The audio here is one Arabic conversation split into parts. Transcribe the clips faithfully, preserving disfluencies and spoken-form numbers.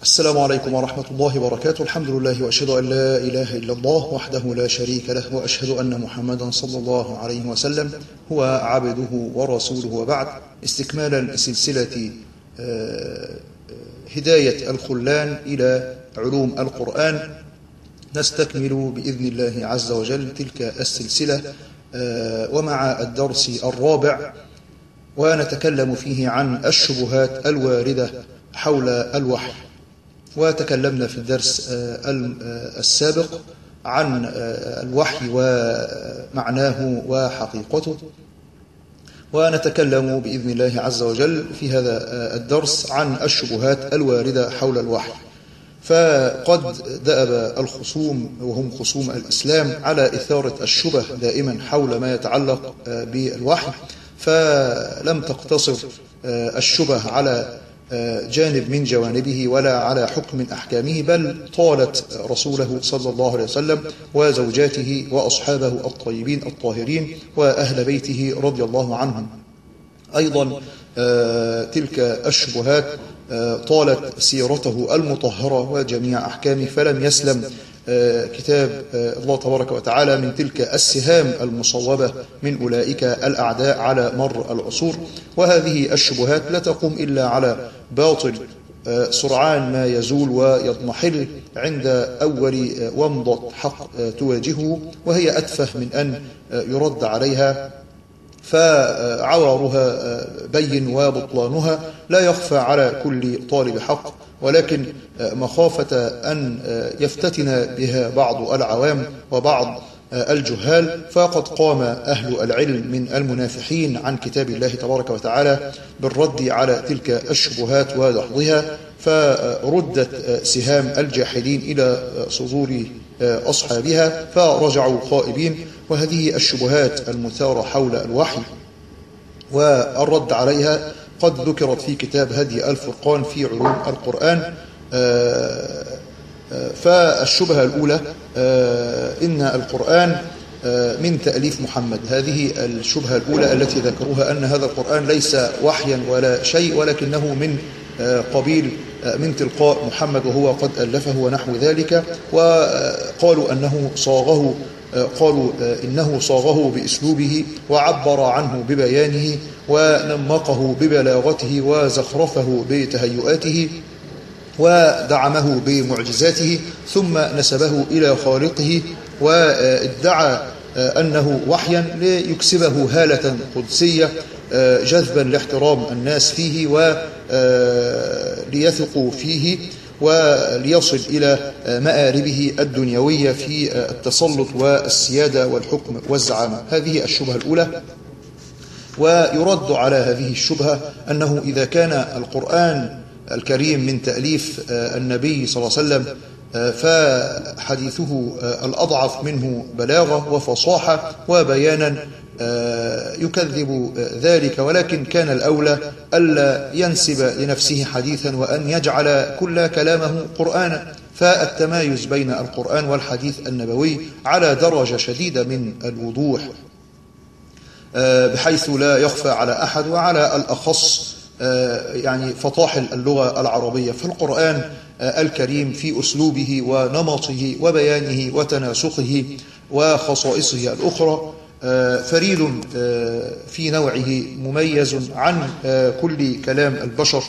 السلام عليكم ورحمة الله وبركاته. الحمد لله وأشهد أن لا إله إلا الله وحده لا شريك له، وأشهد أن محمدا صلى الله عليه وسلم هو عبده ورسوله، وبعد. استكمالا لسلسلة هداية الخلان إلى علوم القرآن، نستكمل بإذن الله عز وجل تلك السلسلة ومع الدرس الرابع، ونتكلم فيه عن الشبهات الواردة حول الوحي. وتكلمنا في الدرس السابق عن الوحي ومعناه وحقيقته، ونتكلم بإذن الله عز وجل في هذا الدرس عن الشبهات الواردة حول الوحي. فقد دأب الخصوم وهم خصوم الإسلام على إثارة الشبه دائما حول ما يتعلق بالوحي، فلم تقتصر الشبه على جانب من جوانبه ولا على حكم من أحكامه، بل طالت رسوله صلى الله عليه وسلم وزوجاته وأصحابه الطيبين الطاهرين وأهل بيته رضي الله عنهم. أيضا تلك الشبهات طالت سيرته المطهرة وجميع أحكامه، فلم يسلم كتاب الله تبارك وتعالى من تلك السهام المصوبة من أولئك الأعداء على مر العصور. وهذه الشبهات لا تقوم إلا على باطل سرعان ما يزول ويضمحل عند أول ومضة حق تواجهه، وهي أتفه من أن يرد عليها، فعوارها بين وبطلانها لا يخفى على كل طالب حق، ولكن مخافة أن يفتتن بها بعض العوام وبعض الجهال، فقد قام أهل العلم من المنافحين عن كتاب الله تبارك وتعالى بالرد على تلك الشبهات ودحضها، فردت سهام الجاحدين إلى صدور أصحابها فرجعوا خائبين. وهذه الشبهات المثارة حول الوحي والرد عليها قد ذكرت في كتاب هدي الفرقان في علوم القرآن. فالشبهة الأولى إن القرآن من تأليف محمد. هذه الشبهة الأولى التي ذكروها، أن هذا القرآن ليس وحيا ولا شيء، ولكنه من قبيل من تلقاء محمد وهو قد ألفه ونحو ذلك. وقالوا أنه صاغه قالوا إنه صاغه بأسلوبه وعبر عنه ببيانه ونمقه ببلاغته وزخرفه بتهيؤاته ودعمه بمعجزاته، ثم نسبه إلى خالقه وادعى أنه وحيا ليكسبه هالة قدسية جذبا لاحترام الناس فيه وليثقوا فيه وليصل إلى مآربه الدنيوية في التسلط والسيادة والحكم والزعامة. هذه الشبهة الأولى. ويرد على هذه الشبهة أنه إذا كان القرآن الكريم من تأليف النبي صلى الله عليه وسلم، فحديثه الأضعف منه بلاغة وفصاحة وبيانا يكذب ذلك، ولكن كان الأولى ألا ينسب لنفسه حديثا وأن يجعل كل كلامه قرآنا. فالتمايز بين القرآن والحديث النبوي على درجة شديدة من الوضوح، بحيث لا يخفى على أحد، وعلى الأخص يعني فطاحل اللغة العربية. فالقرآن الكريم في أسلوبه ونمطه وبيانه وتناسقه وخصائصه الأخرى فريد في نوعه، مميز عن كل كلام البشر.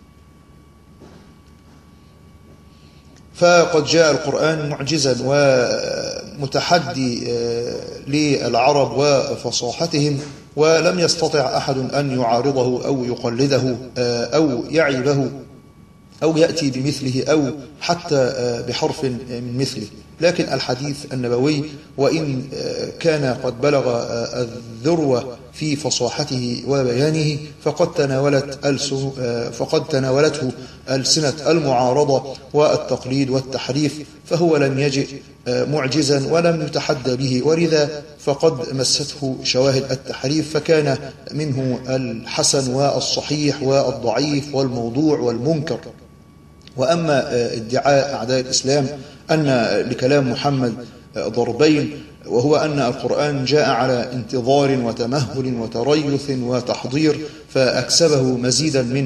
فقد جاء القرآن معجزا ومتحدي للعرب وفصاحتهم، ولم يستطع أحد أن يعارضه أو يقلده أو يعيبه أو يأتي بمثله أو حتى بحرف من مثله. لكن الحديث النبوي وإن كان قد بلغ الذروة في فصاحته وبيانه، فقد تناولت فقد تناولته ألسنة المعارضة والتقليد والتحريف، فهو لم يجئ معجزا ولم يتحدى به، ولذا فقد مسته شواهد التحريف، فكان منه الحسن والصحيح والضعيف والموضوع والمنكر. وأما ادعاء أعداء الإسلام أن لكلام محمد ضربين، وهو أن القرآن جاء على انتظار وتمهل وتريث وتحضير، فأكسبه مزيدا من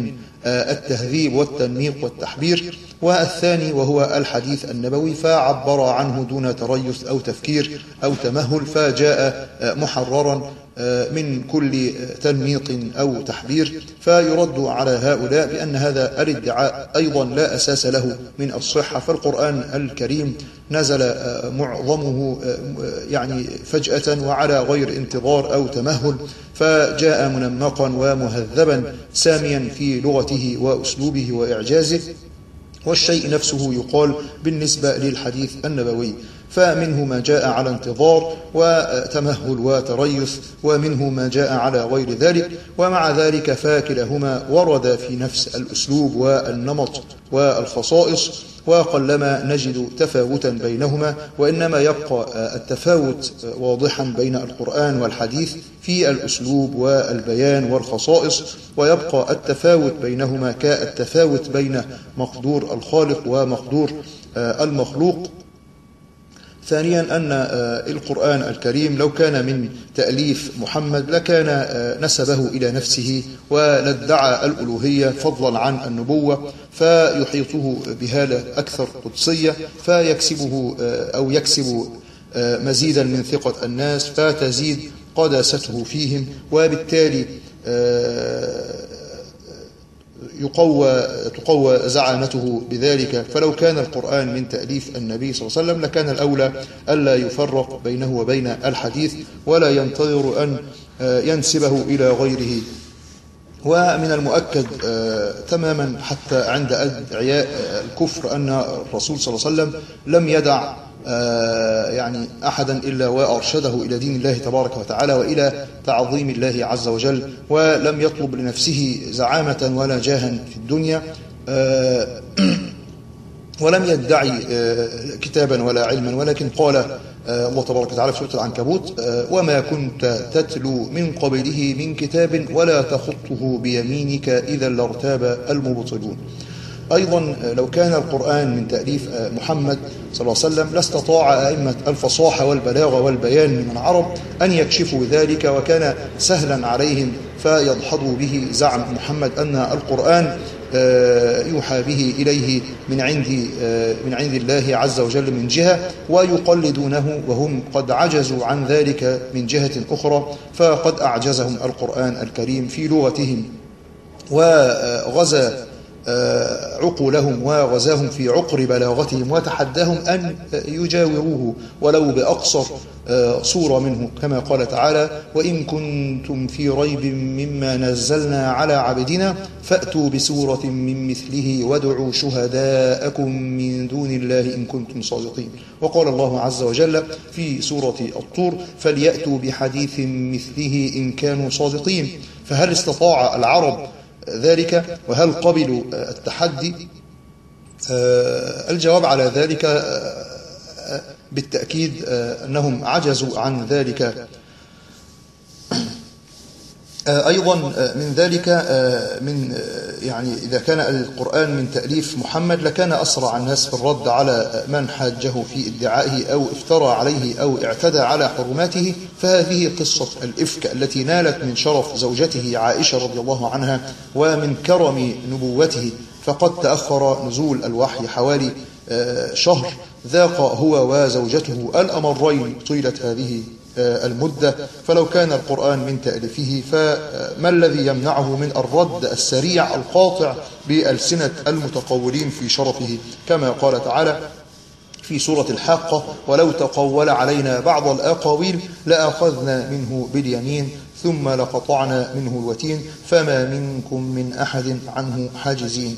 التهذيب والتنميق والتحبير. والثاني وهو الحديث النبوي، فعبر عنه دون تريث أو تفكير أو تمهل، فجاء محررا من كل تنميط أو تحبير. فيرد على هؤلاء بأن هذا الادعاء أيضا لا أساس له من الصحة، فالقرآن الكريم نزل معظمه يعني فجأة وعلى غير انتظار أو تمهل، فجاء منمقا ومهذبا ساميا في لغته وأسلوبه وإعجازه. والشيء نفسه يقال بالنسبة للحديث النبوي، فمنه ما جاء على انتظار وتمهل وتريث، ومنه ما جاء على غير ذلك، ومع ذلك فكلهما ورد في نفس الأسلوب والنمط والخصائص، وقلما نجد تفاوتا بينهما، وإنما يبقى التفاوت واضحا بين القرآن والحديث في الأسلوب والبيان والخصائص، ويبقى التفاوت بينهما كالتفاوت بين مقدور الخالق ومقدور المخلوق. ثانيا أن القرآن الكريم لو كان من تأليف محمد لكان نسبه إلى نفسه ولادعى الألوهية فضلا عن النبوة، فيحيطه بهالة أكثر قدسية، فيكسبه أو يكسب مزيدا من ثقة الناس، فتزيد قداسته فيهم، وبالتالي يقوى تقوى زعامته بذلك. فلو كان القرآن من تأليف النبي صلى الله عليه وسلم لكان الأولى ألا يفرق بينه وبين الحديث، ولا ينتظر أن ينسبه إلى غيره. ومن المؤكد تماما حتى عند أدعياء الكفر أن الرسول صلى الله عليه وسلم لم يدع يعني أحدا إلا وأرشده إلى دين الله تبارك وتعالى وإلى تعظيم الله عز وجل، ولم يطلب لنفسه زعامة ولا جاها في الدنيا، ولم يدعي كتابا ولا علما، ولكن قال الله تبارك وتعالى في سورة العنكبوت: وما كنت تتلو من قبله من كتاب ولا تخطه بيمينك إذا لارتاب المبطلون. أيضا لو كان القرآن من تأليف محمد صلى الله عليه وسلم لاستطاع أئمة الفصاحة والبلاغة والبيان من العرب أن يكشفوا ذلك، وكان سهلا عليهم فيضحضوا به زعم محمد أن القرآن يوحى به إليه من عند من عند الله عز وجل من جهة، ويقلدونه وهم قد عجزوا عن ذلك من جهة أخرى، فقد أعجزهم القرآن الكريم في لغتهم وغزا عقولهم وغزاهم في عقر بلاغتهم، وتحداهم أن يجاوروه ولو بأقصر صورة منه، كما قال تعالى: وإن كنتم في ريب مما نزلنا على عبدنا فأتوا بسورة من مثله وادعوا شهداءكم من دون الله إن كنتم صادقين. وقال الله عز وجل في سورة الطور: فليأتوا بحديث مثله إن كانوا صادقين. فهل استطاع العرب ذلك؟ وهل قبلوا التحدي؟ الجواب على ذلك بالتأكيد أنهم عجزوا عن ذلك. أيضا من ذلك من يعني إذا كان القرآن من تأليف محمد لكان أسرع الناس في الرد على من حاجه في ادعائه أو افترى عليه أو اعتدى على حرماته. فهذه قصة الإفك التي نالت من شرف زوجته عائشة رضي الله عنها ومن كرم نبوته، فقد تأخر نزول الوحي حوالي شهر، ذاق هو وزوجته الأمرين طيلة هذه المدة. فلو كان القرآن من تأليفه فما الذي يمنعه من الرد السريع القاطع بألسنة المتقولين في شرفه، كما قال تعالى في سورة الحاقة: ولو تقول علينا بعض الأقاويل لأخذنا منه باليمين ثم لقطعنا منه الوتين فما منكم من أحد عنه حاجزين.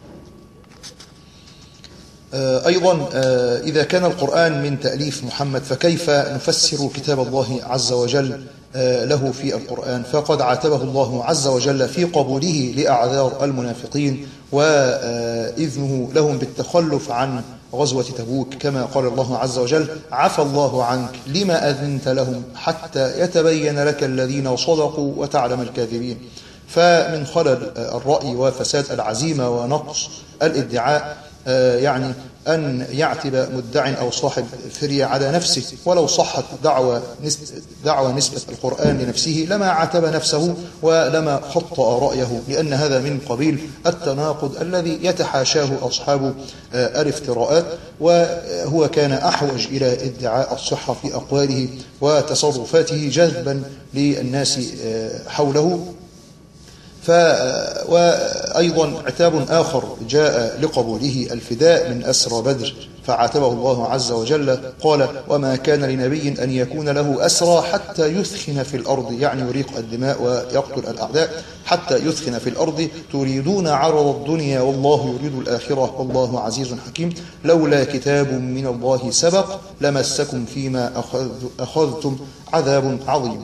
أيضا إذا كان القرآن من تأليف محمد فكيف نفسر كتاب الله عز وجل له في القرآن؟ فقد عاتبه الله عز وجل في قبوله لأعذار المنافقين وإذنه لهم بالتخلف عن غزوة تبوك، كما قال الله عز وجل: عفى الله عنك لما أذنت لهم حتى يتبين لك الذين صدقوا وتعلم الكاذبين. فمن خلل الرأي وفساد العزيمة ونقص الادعاء يعني أن يعتب مدع أو صاحب فرية على نفسه، ولو صحت دعوة دعوة نسبة القرآن لنفسه لما عاتب نفسه ولما خطأ رأيه، لأن هذا من قبيل التناقض الذي يتحاشاه أصحاب الافتراءات، وهو كان أحوج إلى ادعاء الصحة في أقواله وتصرفاته جذبا للناس حوله. ف وأيضا عتاب آخر جاء لقبوله الفداء من أسرى بدر، فعاتبه الله عز وجل قال: وما كان لنبي أن يكون له أسرى حتى يثخن في الأرض، يعني يريق الدماء ويقتل الأعداء، حتى يثخن في الأرض تريدون عرض الدنيا والله يريد الآخرة والله عزيز حكيم، لولا كتاب من الله سبق لمسكم فيما أخذتم عذاب عظيم.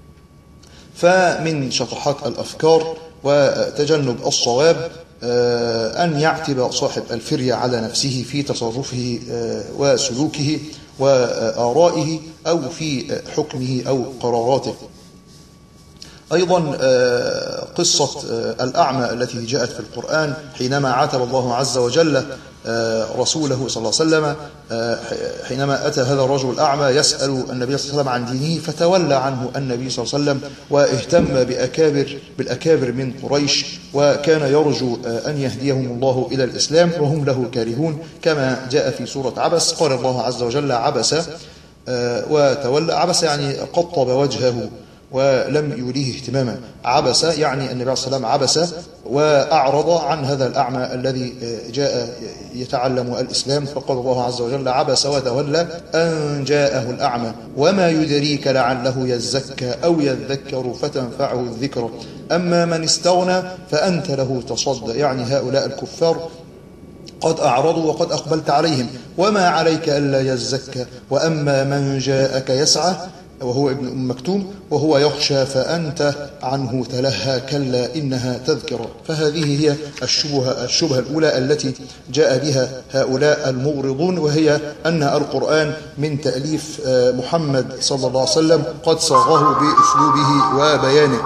فمن شطحات الأفكار وتجنب الصواب أن يعتب صاحب الفرية على نفسه في تصرفه وسلوكه وآرائه أو في حكمه أو قراراته. أيضا قصة الأعمى التي جاءت في القرآن حينما عاتب الله عز وجل رسوله صلى الله عليه وسلم حينما أتى هذا الرجل الأعمى يسأل النبي صلى الله عليه وسلم عن دينه، فتولى عنه النبي صلى الله عليه وسلم واهتم بأكابر بالأكابر من قريش، وكان يرجو أن يهديهم الله إلى الإسلام وهم له كارهون، كما جاء في سورة عبس. قال الله عز وجل: عبس وتولى. عبس يعني قطب وجهه ولم يوليه اهتماما. عبس يعني النبي عليه الصلاة والسلام عبس وأعرض عن هذا الأعمى الذي جاء يتعلم الإسلام، فقال الله عز وجل: عبس وتولى أن جاءه الأعمى وما يدريك لعله يزكى أو يذكر فتنفعه الذكر أما من استغنى فأنت له تصدى، يعني هؤلاء الكفار قد أعرضوا وقد أقبلت عليهم، وما عليك ألا يزكى، وأما من جاءك يسعى وهو ابن أم مكتوم وهو يخشى فأنت عنه تلهى كلا إنها تذكرة. فهذه هي الشبهة, الشبهة الأولى التي جاء بها هؤلاء المغرضون، وهي أن القرآن من تأليف محمد صلى الله عليه وسلم قد صاغه بأسلوبه وبيانه.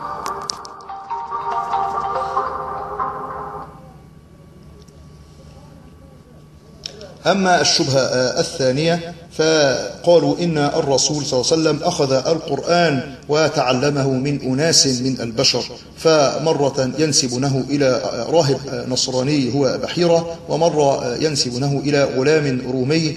أما الشبهة الثانية فقالوا إن الرسول صلى الله عليه وسلم أخذ القرآن وتعلمه من أناس من البشر، فمرة ينسبونه إلى راهب نصراني هو بحيرة، ومرة ينسبونه إلى غلام رومي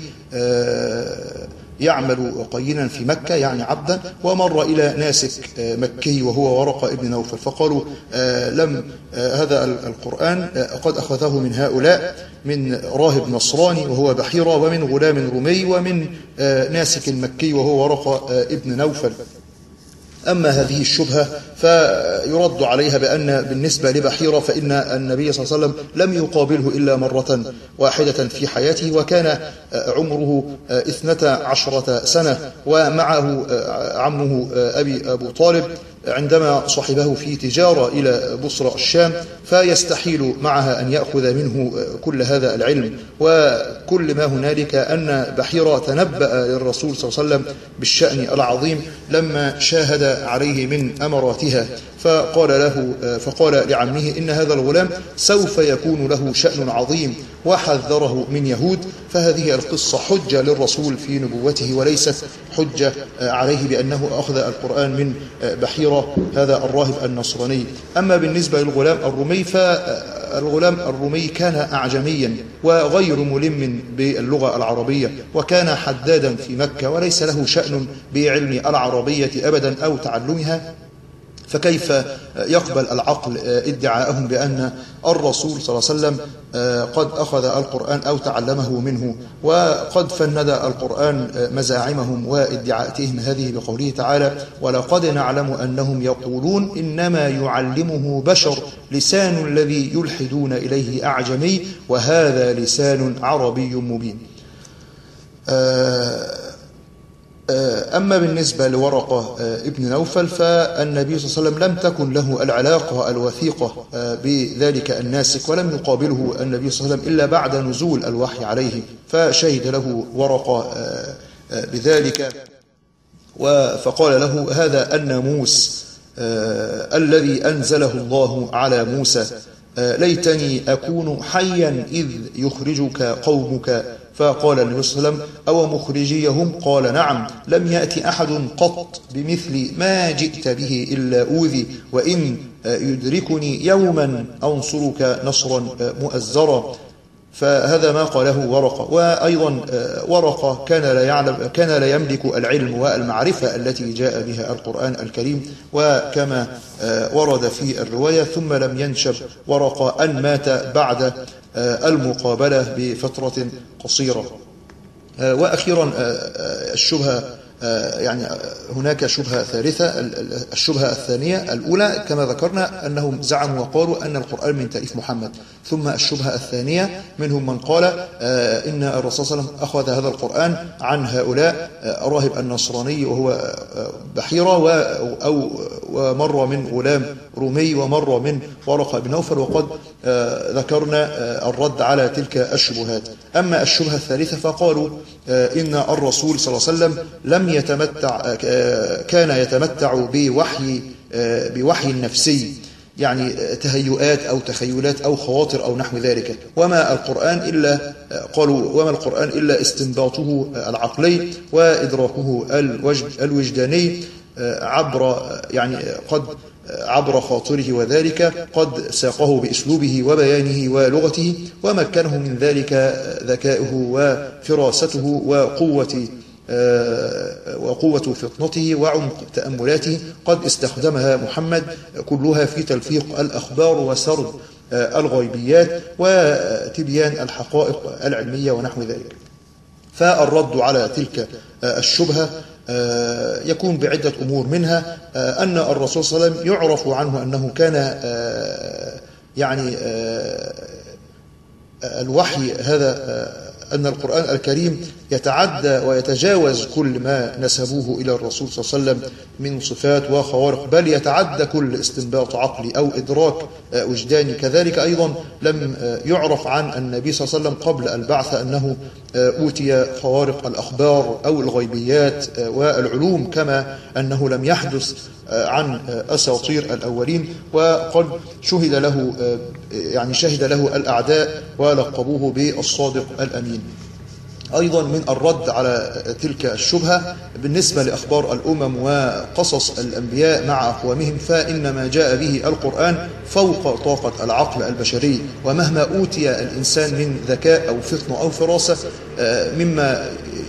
يعمل قينا في مكة يعني عبدا، ومر إلى ناسك مكي وهو ورقة ابن نوفل. فقالوا لم هذا القرآن قد أخذه من هؤلاء، من راهب نصراني وهو بحيرة، ومن غلام رومي، ومن ناسك مكي وهو ورقة ابن نوفل. أما هذه الشبهة فيرد عليها بأن بالنسبة لبحيرة فإن النبي صلى الله عليه وسلم لم يقابله إلا مرة واحدة في حياته، وكان عمره اثنتا عشرة سنة، ومعه عمه أبي أبو طالب عندما صحبه في تجارة إلى بصرى الشام، فيستحيل معها أن يأخذ منه كل هذا العلم. وكل ما هنالك أن بحيرة تنبأ للرسول صلى الله عليه وسلم بالشأن العظيم لما شاهد عليه من أمراتها، فقال له فقال لعمه إن هذا الغلام سوف يكون له شأن عظيم، وحذره من يهود. فهذه القصة حجة للرسول في نبوته، وليست حجة عليه بأنه أخذ القرآن من بحيرة هذا الراهب النصراني. أما بالنسبة للغلام الرومي فالغلام الرومي كان أعجميا وغير ملم باللغة العربية، وكان حدادا في مكة، وليس له شأن بعلم العربية أبدا أو تعلمها، فكيف يقبل العقل ادعاءهم بأن الرسول صلى الله عليه وسلم قد أخذ القرآن أو تعلمه منه؟ وقد فند القرآن مزاعمهم وادعاءاتهم هذه بقوله تعالى: ولقد نعلم أنهم يقولون إنما يعلمه بشر لسان الذي يلحدون إليه أعجمي وهذا لسان عربي مبين. أما بالنسبة لورقة ابن نوفل فالنبي صلى الله عليه وسلم لم تكن له العلاقة الوثيقة بذلك الناسك، ولم يقابله النبي صلى الله عليه وسلم إلا بعد نزول الوحي عليه، فشهد له ورقة بذلك، فقال له: هذا الناموس الذي أنزله الله على موسى ليتني أكون حيا إذ يخرجك قومك. فقال النبي صلى الله عليه وسلم أو مخرجيهم؟ قال نعم، لم يأتي أحد قط بمثل ما جئت به إلا أوذي، وإن يدركني يوما أنصرك نصرا مؤزرا. فهذا ما قاله ورقة. وأيضا ورقة كان لا يعلم كان لا يملك العلم والمعرفة التي جاء بها القرآن الكريم، وكما ورد في الرواية ثم لم ينشب ورقة أن مات بعد المقابلة بفترة قصيرة. وأخيرا الشبهة، يعني هناك شبهة ثالثة، الشبهة الثانية. الأولى كما ذكرنا أنهم زعموا وقالوا أن القرآن من تأليف محمد. ثم الشبهة الثانية منهم من قال إن الرسول صلى الله عليه وسلم أخذ هذا القرآن عن هؤلاء الراهب النصراني وهو بحيرة، أو ومر من غلام رومي ومر من ورقة بن نوفل، وقد ذكرنا الرد على تلك الشبهات. أما الشبهة الثالثة فقالوا إن الرسول صلى الله عليه وسلم لم يتمتع كان يتمتع بوحي بوحي نفسي، يعني تهيؤات أو تخيلات أو خواطر أو نحو ذلك، وما القرآن إلا قالوا وما القرآن إلا استنباطه العقلي وإدراكه الوجداني عبر يعني قد عبر خاطره، وذلك قد ساقه بأسلوبه وبيانه ولغته، ومكنه من ذلك ذكائه وفراسته وقوة وقوة فطنته وعمق تأملاته، قد استخدمها محمد كلها في تلفيق الأخبار وسرد الغيبيات وتبيان الحقائق العلمية ونحو ذلك. فالرد على تلك الشبهة يكون بعدة أمور، منها أن الرسول صلى الله عليه وسلم يعرف عنه أنه كان يعني الوحي هذا، أن القرآن الكريم يتعدى ويتجاوز كل ما نسبوه إلى الرسول صلى الله عليه وسلم من صفات وخوارق، بل يتعدى كل استنباط عقلي أو إدراك وجداني. كذلك أيضا لم يعرف عن النبي صلى الله عليه وسلم قبل البعث أنه أوتي خوارق الأخبار أو الغيبيات والعلوم، كما أنه لم يحدث عن أساطير الأولين، وقد شهد له يعني شهد له الأعداء ولقبوه بالصادق الأمين. أيضا من الرد على تلك الشبهة بالنسبة لأخبار الأمم وقصص الأنبياء مع أقوامهم، فإن ما جاء به القرآن فوق طاقة العقل البشري، ومهما أوتي الإنسان من ذكاء أو فطن أو فراسة مما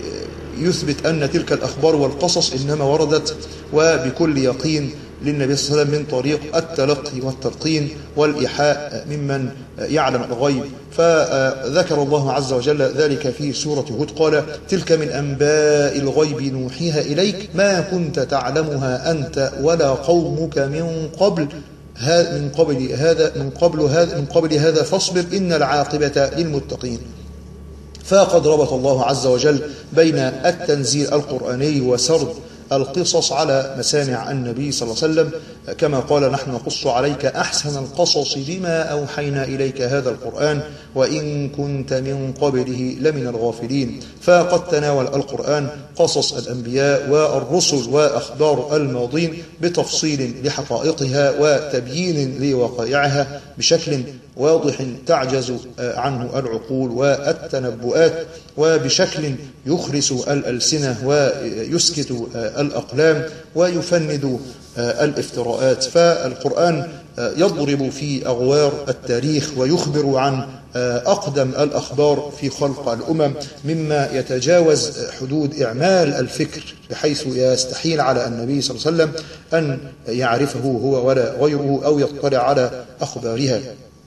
يثبت أن تلك الأخبار والقصص إنما وردت وبكل يقين للنبي صلى الله عليه وسلم من طريق التلقي والتلقين والإيحاء ممن يعلم الغيب. فذكر الله عز وجل ذلك في سورة هود، قال تلك من أنباء الغيب نوحيها إليك ما كنت تعلمها أنت ولا قومك من قبل من قبل هذا من قبل هذا من قبل هذا فاصبر إن العاقبة للمتقين. فقد ربط الله عز وجل بين التنزيل القرآني وسرد القصص على مسامع النبي صلى الله عليه وسلم، كما قال نحن نقص عليك أحسن القصص بما أوحينا إليك هذا القرآن وإن كنت من قبله لمن الغافلين. فقد تناول القرآن قصص الأنبياء والرسل وأخبار الماضين بتفصيل لحقائقها وتبيين لوقائعها بشكل واضح تعجز عنه العقول والتنبؤات، وبشكل يخرس الألسنة ويسكت الأقلام ويفند الافتراءات. فالقرآن يضرب في أغوار التاريخ ويخبر عن أقدم الأخبار في خلق الأمم مما يتجاوز حدود إعمال الفكر، بحيث يستحيل على النبي صلى الله عليه وسلم أن يعرفه هو ولا غيره أو يطلع على أخبارها.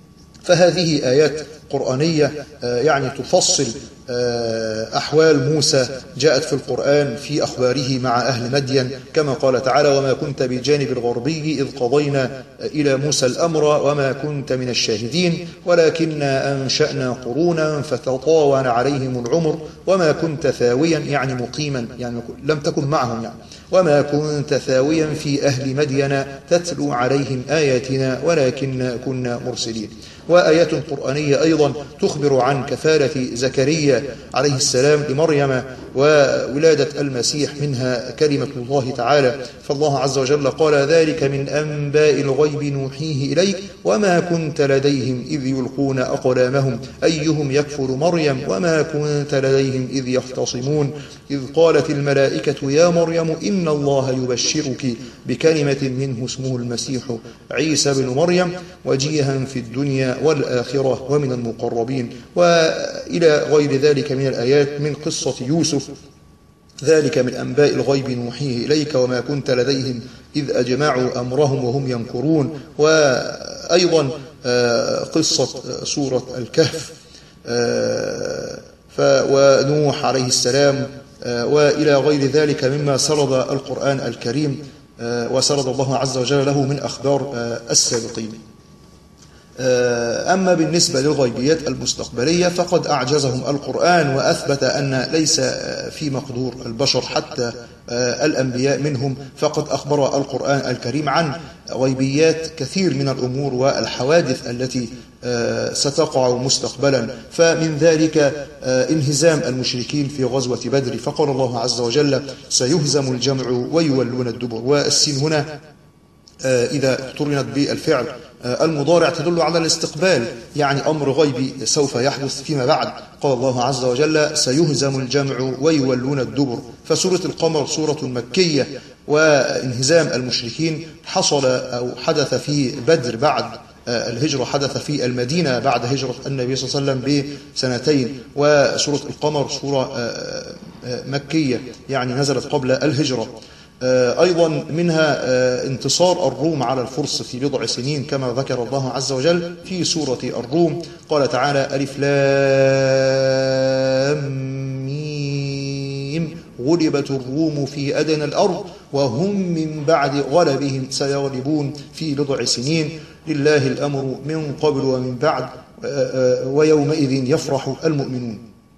فهذه آيات قرآنية يعني تفصل أحوال موسى جاءت في القرآن في أخباره مع أهل مدين، كما قال تعالى وما كنت بجانب الغربي إذ قضينا إلى موسى الأمر وما كنت من الشاهدين ولكننا أنشأنا قرونا فتطاول عليهم العمر وما كنت ثاويا يعني مقيما يعني لم تكن معهم يعني وما كنت ثاويا في أهل مدين تتلو عليهم آياتنا ولكن كنا مرسلين. وآيات قرآنية أيضا تخبر عن كفالة زكريا عليه السلام لمريم وولادة المسيح منها كلمة الله تعالى. فالله عز وجل قال: ذلك من أنباء الغيب نوحيه إليك وما كنت لديهم إذ يلقون أقلامهم أيهم يكفر مريم وما كنت لديهم إذ يختصمون إذ قالت الملائكة يا مريم إن الله يبشرك بكلمة منه اسمه المسيح عيسى بن مريم وجيها في الدنيا والآخرة ومن المقربين، وإلى غير ذلك من الآيات من قصة يوسف. ذلك من أنباء الغيب نوحيه إليك وما كنت لديهم إذ أجمعوا أمرهم وهم يمكرون، وأيضا قصة سورة الكهف ونوح عليه السلام، وإلى غير ذلك مما سرد القرآن الكريم وسرد الله عز وجل له من أخبار السابقين. أما بالنسبة للغيبيات المستقبلية فقد أعجزهم القرآن وأثبت أن ليس في مقدور البشر حتى الأنبياء منهم، فقد أخبر القرآن الكريم عن غيبيات كثير من الأمور والحوادث التي ستقع مستقبلا. فمن ذلك انهزام المشركين في غزوة بدر، فقال الله عز وجل: سيهزم الجمع ويولون الدبر. والسين هنا إذا اقترنت بالفعل المضارع تدل على الاستقبال، يعني أمر غيبي سوف يحدث فيما بعد. قال الله عز وجل: سيهزم الجمع ويولون الدبر. فسورة القمر سورة مكية، وانهزام المشركين حصل أو حدث في بدر بعد الهجرة، حدث في المدينة بعد هجرة النبي صلى الله عليه وسلم بسنتين. وسورة القمر سورة مكية يعني نزلت قبل الهجرة. أيضا منها انتصار الروم على الفرس في بضع سنين كما ذكر الله عز وجل في سورة الروم. قال تعالى: ألف لام ميم غلبت الروم في أدنى الأرض وهم من بعد غلبهم سيغلبون في بضع سنين لله الأمر من قبل ومن بعد ويومئذ يفرح المؤمنون.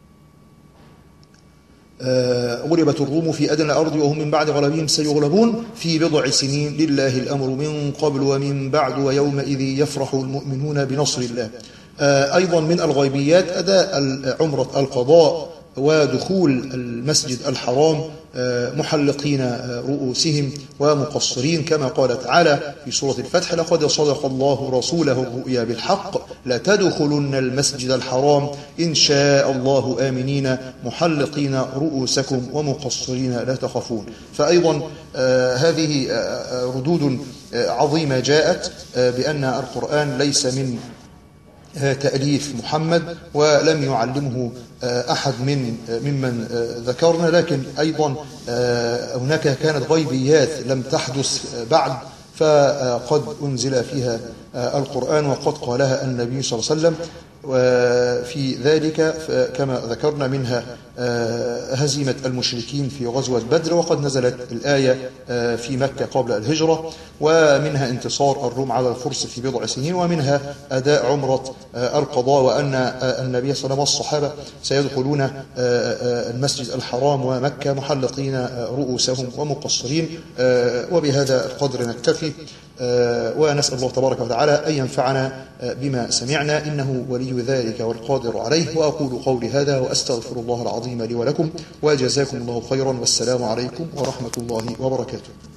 غلبت الروم في أدنى الأرض وهم من بعد غلبهم سيغلبون في بضع سنين لله الأمر من قبل ومن بعد ويومئذ يفرح المؤمنون بنصر الله. أيضا من الغيبيات أداء عمرة القضاء ودخول المسجد الحرام محلقين رؤوسهم ومقصرين كما قال تعالى في سورة الفتح: لقد صدق الله رسوله الرؤيا بالحق لتدخلن المسجد الحرام إن شاء الله آمنين محلقين رؤوسكم ومقصرين لا تخافون. فأيضا هذه ردود عظيمة جاءت بأن القرآن ليس من تأليف محمد ولم يعلمه أحد من ممن ذكرنا، لكن أيضا هناك كانت غيبيات لم تحدث بعد فقد أنزل فيها القرآن وقد قالها النبي صلى الله عليه وسلم. وفي ذلك كما ذكرنا منها هزيمة المشركين في غزوة بدر، وقد نزلت الآية في مكة قبل الهجرة، ومنها انتصار الروم على الفرس في بضع سنين، ومنها أداء عمرة القضاء، وأن النبي صلى الله عليه وسلم والصحابة سيدخلون المسجد الحرام ومكة محلقين رؤوسهم ومقصرين. وبهذا القدر نكتفي، ونسأل الله تبارك وتعالى أن ينفعنا بما سمعنا إنه ولي ذلك والقادر عليه. وأقول قولي هذا وأستغفر الله العظيم لي ولكم، وجزاكم الله خيرا، والسلام عليكم ورحمة الله وبركاته.